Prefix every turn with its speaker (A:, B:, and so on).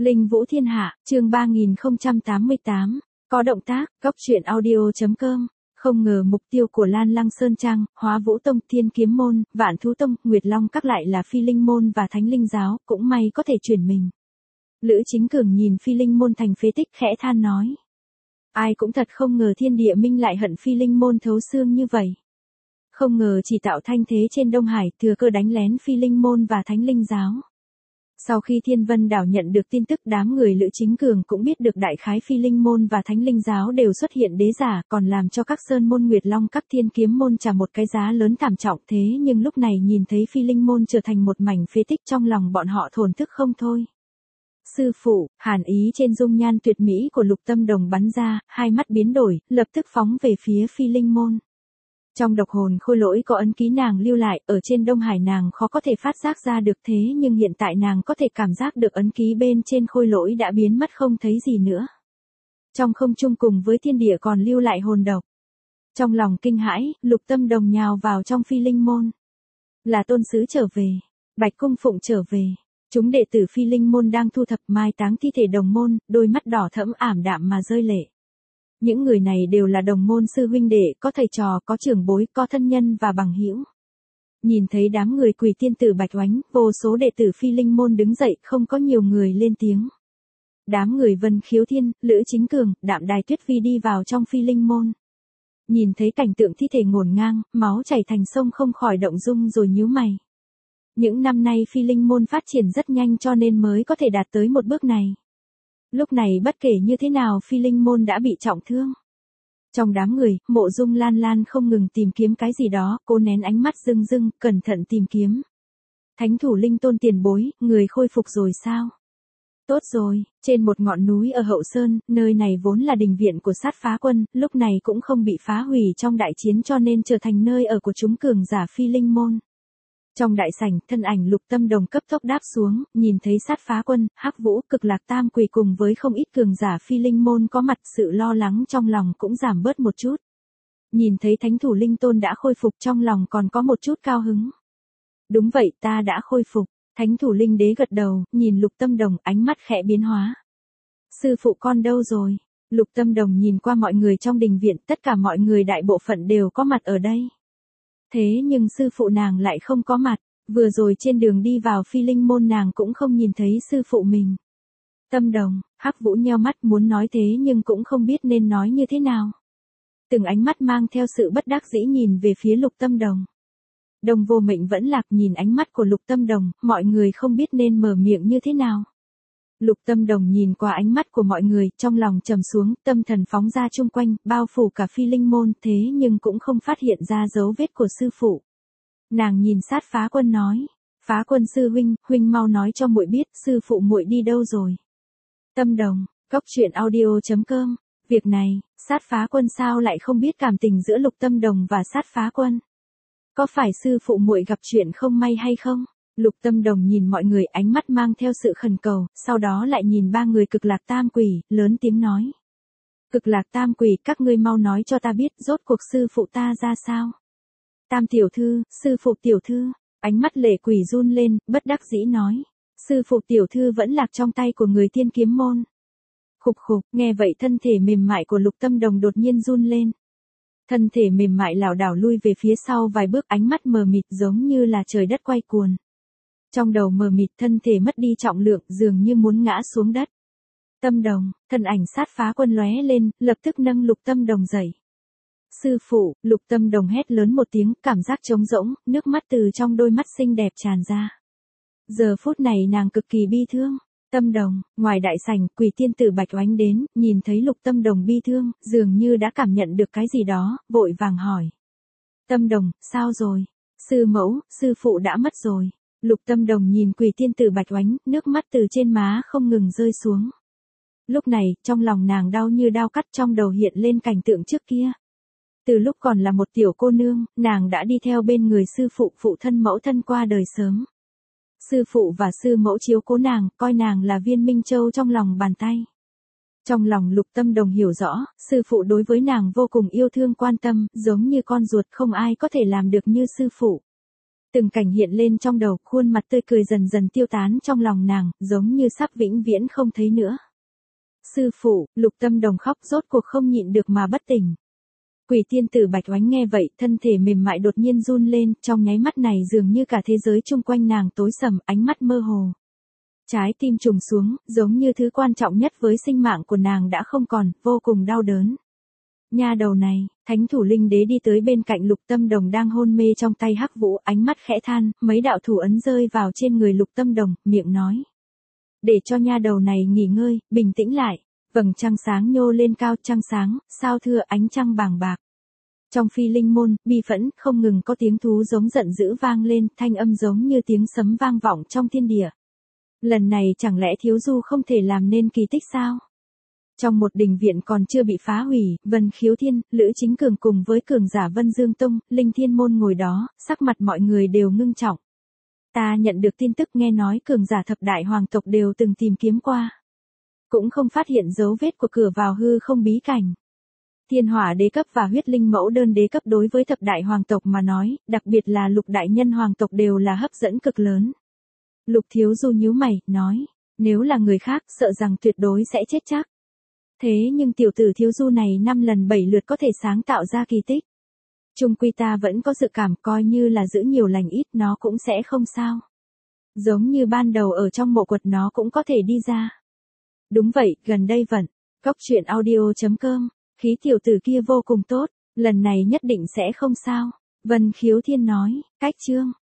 A: Linh Vũ Thiên Hạ, chương 3088, có động tác, góc truyện audio.com. Không ngờ mục tiêu của Lan Lăng Sơn Trang, Hóa Vũ Tông, Thiên Kiếm Môn, Vạn Thú Tông, Nguyệt Long các lại là Phi Linh Môn và Thánh Linh Giáo, cũng may có thể chuyển mình. Lữ Chính Cường nhìn Phi Linh Môn thành phế tích khẽ than nói. Ai cũng thật không ngờ Thiên Địa Minh lại hận Phi Linh Môn thấu xương như vậy. Không ngờ chỉ tạo thanh thế trên Đông Hải, thừa cơ đánh lén Phi Linh Môn và Thánh Linh Giáo. Sau khi Thiên Vân Đảo nhận được tin tức, đám người Lữ Chính Cường cũng biết được đại khái Phi Linh Môn và Thánh Linh Giáo đều xuất hiện đế giả, còn làm cho các Sơn Môn, Nguyệt Long các, Thiên Kiếm Môn trả một cái giá lớn thảm trọng. Thế nhưng lúc này nhìn thấy Phi Linh Môn trở thành một mảnh phế tích, trong lòng bọn họ thổn thức không thôi. Sư phụ, hàn ý trên dung nhan tuyệt mỹ của Lục Tâm Đồng bắn ra, hai mắt biến đổi, lập tức phóng về phía Phi Linh Môn. Trong độc hồn khôi lỗi có ấn ký nàng lưu lại, ở trên Đông Hải nàng khó có thể phát giác ra được, thế nhưng hiện tại nàng có thể cảm giác được ấn ký bên trên khôi lỗi đã biến mất không thấy gì nữa. Trong không trung cùng với thiên địa còn lưu lại hồn độc. Trong lòng kinh hãi, Lục Tâm Đồng nhào vào trong Phi Linh Môn. Là tôn sứ trở về, Bạch Cung Phụng trở về. Chúng đệ tử Phi Linh Môn đang thu thập mai táng thi thể đồng môn, đôi mắt đỏ thẫm ảm đạm mà rơi lệ. Những người này đều là đồng môn sư huynh đệ, có thầy trò, có trưởng bối, có thân nhân và bằng hữu. Nhìn thấy đám người Quỷ Tiên Tử Bạch Oánh, vô số đệ tử Phi Linh Môn đứng dậy, không có nhiều người lên tiếng. Đám người Vân Khiếu Thiên, Lữ Chính Cường, Đạm Đài Tuyết Phi đi vào trong Phi Linh Môn. Nhìn thấy cảnh tượng thi thể ngổn ngang, máu chảy thành sông không khỏi động dung rồi nhíu mày. Những năm nay Phi Linh Môn phát triển rất nhanh cho nên mới có thể đạt tới một bước này. Lúc này bất kể như thế nào Phi Linh Môn đã bị trọng thương. Trong đám người, Mộ Dung Lan Lan không ngừng tìm kiếm cái gì đó, cô nén ánh mắt rưng rưng, cẩn thận tìm kiếm. Thánh thủ Linh Tôn tiền bối, người khôi phục rồi sao? Tốt rồi, trên một ngọn núi ở Hậu Sơn, nơi này vốn là đình viện của Sát Phá Quân, lúc này cũng không bị phá hủy trong đại chiến cho nên trở thành nơi ở của chúng cường giả Phi Linh Môn. Trong đại sảnh, thân ảnh Lục Tâm Đồng cấp tốc đáp xuống, nhìn thấy Sát Phá Quân, Hắc Vũ, Cực Lạc Tam Quỷ cùng với không ít cường giả Phi Linh Môn có mặt, sự lo lắng trong lòng cũng giảm bớt một chút. Nhìn thấy Thánh thủ Linh Tôn đã khôi phục, trong lòng còn có một chút cao hứng. Đúng vậy, ta đã khôi phục. Thánh thủ Linh Đế gật đầu, nhìn Lục Tâm Đồng, ánh mắt khẽ biến hóa. Sư phụ con đâu rồi? Lục Tâm Đồng nhìn qua mọi người trong đình viện, tất cả mọi người đại bộ phận đều có mặt ở đây. Thế nhưng sư phụ nàng lại không có mặt, vừa rồi trên đường đi vào Phi Linh Môn nàng cũng không nhìn thấy sư phụ mình. Tâm Đồng, Hắc Vũ nheo mắt muốn nói thế nhưng cũng không biết nên nói như thế nào. Từng ánh mắt mang theo sự bất đắc dĩ nhìn về phía Lục Tâm Đồng. Đồng Vô Mệnh vẫn lạc nhìn ánh mắt của Lục Tâm Đồng, mọi người không biết nên mở miệng như thế nào. Lục Tâm Đồng nhìn qua ánh mắt của mọi người, trong lòng trầm xuống, tâm thần phóng ra chung quanh, bao phủ cả Phi Linh Môn, thế nhưng cũng không phát hiện ra dấu vết của sư phụ. Nàng nhìn Sát Phá Quân nói, Phá Quân sư huynh, huynh mau nói cho muội biết, sư phụ muội đi đâu rồi. Tâm Đồng, góc truyện audio.com, việc này, Sát Phá Quân sao lại không biết cảm tình giữa Lục Tâm Đồng và Sát Phá Quân? Có phải sư phụ muội gặp chuyện không may hay không? Lục Tâm Đồng nhìn mọi người, ánh mắt mang theo sự khẩn cầu, sau đó lại nhìn ba người Cực Lạc Tam Quỷ, lớn tiếng nói. Cực Lạc Tam Quỷ, các ngươi mau nói cho ta biết rốt cuộc sư phụ ta ra sao? Tam tiểu thư, sư phụ tiểu thư, ánh mắt Lệ Quỷ run lên, bất đắc dĩ nói. Sư phụ tiểu thư vẫn lạc trong tay của người Thiên Kiếm Môn. Khục khục, nghe vậy thân thể mềm mại của Lục Tâm Đồng đột nhiên run lên. Thân thể mềm mại lảo đảo lui về phía sau vài bước, ánh mắt mờ mịt giống như là trời đất quay cuồng. Trong đầu mờ mịt, thân thể mất đi trọng lượng, dường như muốn ngã xuống đất. Tâm Đồng, thân ảnh Sát Phá Quân lóe lên, lập tức nâng Lục Tâm Đồng dậy. Sư phụ, Lục Tâm Đồng hét lớn một tiếng, cảm giác trống rỗng, nước mắt từ trong đôi mắt xinh đẹp tràn ra. Giờ phút này nàng cực kỳ bi thương. Tâm Đồng, ngoài đại sảnh, Quỷ Tiên Tử Bạch Oánh đến, nhìn thấy Lục Tâm Đồng bi thương, dường như đã cảm nhận được cái gì đó, vội vàng hỏi. Tâm Đồng, sao rồi? Sư mẫu, sư phụ đã mất rồi. Lục Tâm Đồng nhìn Quỷ Tiên Tử Bạch Oánh, nước mắt từ trên má không ngừng rơi xuống. Lúc này, trong lòng nàng đau như đao cắt, trong đầu hiện lên cảnh tượng trước kia. Từ lúc còn là một tiểu cô nương, nàng đã đi theo bên người sư phụ, phụ thân mẫu thân qua đời sớm. Sư phụ và sư mẫu chiếu cố nàng, coi nàng là viên minh châu trong lòng bàn tay. Trong lòng Lục Tâm Đồng hiểu rõ, sư phụ đối với nàng vô cùng yêu thương quan tâm, giống như con ruột, không ai có thể làm được như sư phụ. Từng cảnh hiện lên trong đầu, khuôn mặt tươi cười dần dần tiêu tán trong lòng nàng, giống như sắp vĩnh viễn không thấy nữa. Sư phụ, Lục Tâm Đồng khóc rốt cuộc không nhịn được mà bất tỉnh. Quỷ tiên tử Bạch Oánh nghe vậy, thân thể mềm mại đột nhiên run lên, trong nháy mắt này dường như cả thế giới chung quanh nàng tối sầm, ánh mắt mơ hồ. Trái tim trùng xuống, giống như thứ quan trọng nhất với sinh mạng của nàng đã không còn, vô cùng đau đớn. Nha đầu này, Thánh thủ linh đế đi tới bên cạnh Lục Tâm Đồng đang hôn mê trong tay Hắc Vũ, ánh mắt khẽ than, mấy đạo thủ ấn rơi vào trên người Lục Tâm Đồng, miệng nói. Để cho nha đầu này nghỉ ngơi, bình tĩnh lại. Vầng trăng sáng nhô lên cao, trăng sáng, sao thưa ánh trăng bàng bạc. Trong phi linh môn, bi phẫn, không ngừng có tiếng thú giống giận dữ vang lên, thanh âm giống như tiếng sấm vang vọng trong thiên địa. Lần này chẳng lẽ Thiếu Du không thể làm nên kỳ tích sao? Trong một đình viện còn chưa bị phá hủy, Vân Khiếu Thiên, Lữ Chính Cường cùng với cường giả Vân Dương Tông, Linh Thiên Môn ngồi đó, sắc mặt mọi người đều ngưng trọng. Ta nhận được tin tức nghe nói cường giả thập đại hoàng tộc đều từng tìm kiếm qua. Cũng không phát hiện dấu vết của cửa vào hư không bí cảnh. Thiên hỏa đế cấp và huyết linh mẫu đơn đế cấp đối với thập đại hoàng tộc mà nói, đặc biệt là Lục đại nhân hoàng tộc đều là hấp dẫn cực lớn. Lục Thiếu Du nhíu mày, nói, nếu là người khác sợ rằng tuyệt đối sẽ chết chắc. Thế nhưng tiểu tử Thiếu Du này 5 lần 7 lượt có thể sáng tạo ra kỳ tích. Chung quy ta vẫn có dự cảm coi như là giữ nhiều lành ít nó cũng sẽ không sao. Giống như ban đầu ở trong mộ quật nó cũng có thể đi ra. Đúng vậy, gần đây vẫn. Cóc truyện audio.com, khí tiểu tử kia vô cùng tốt, lần này nhất định sẽ không sao. Vân Khiếu Thiên nói, cách chương.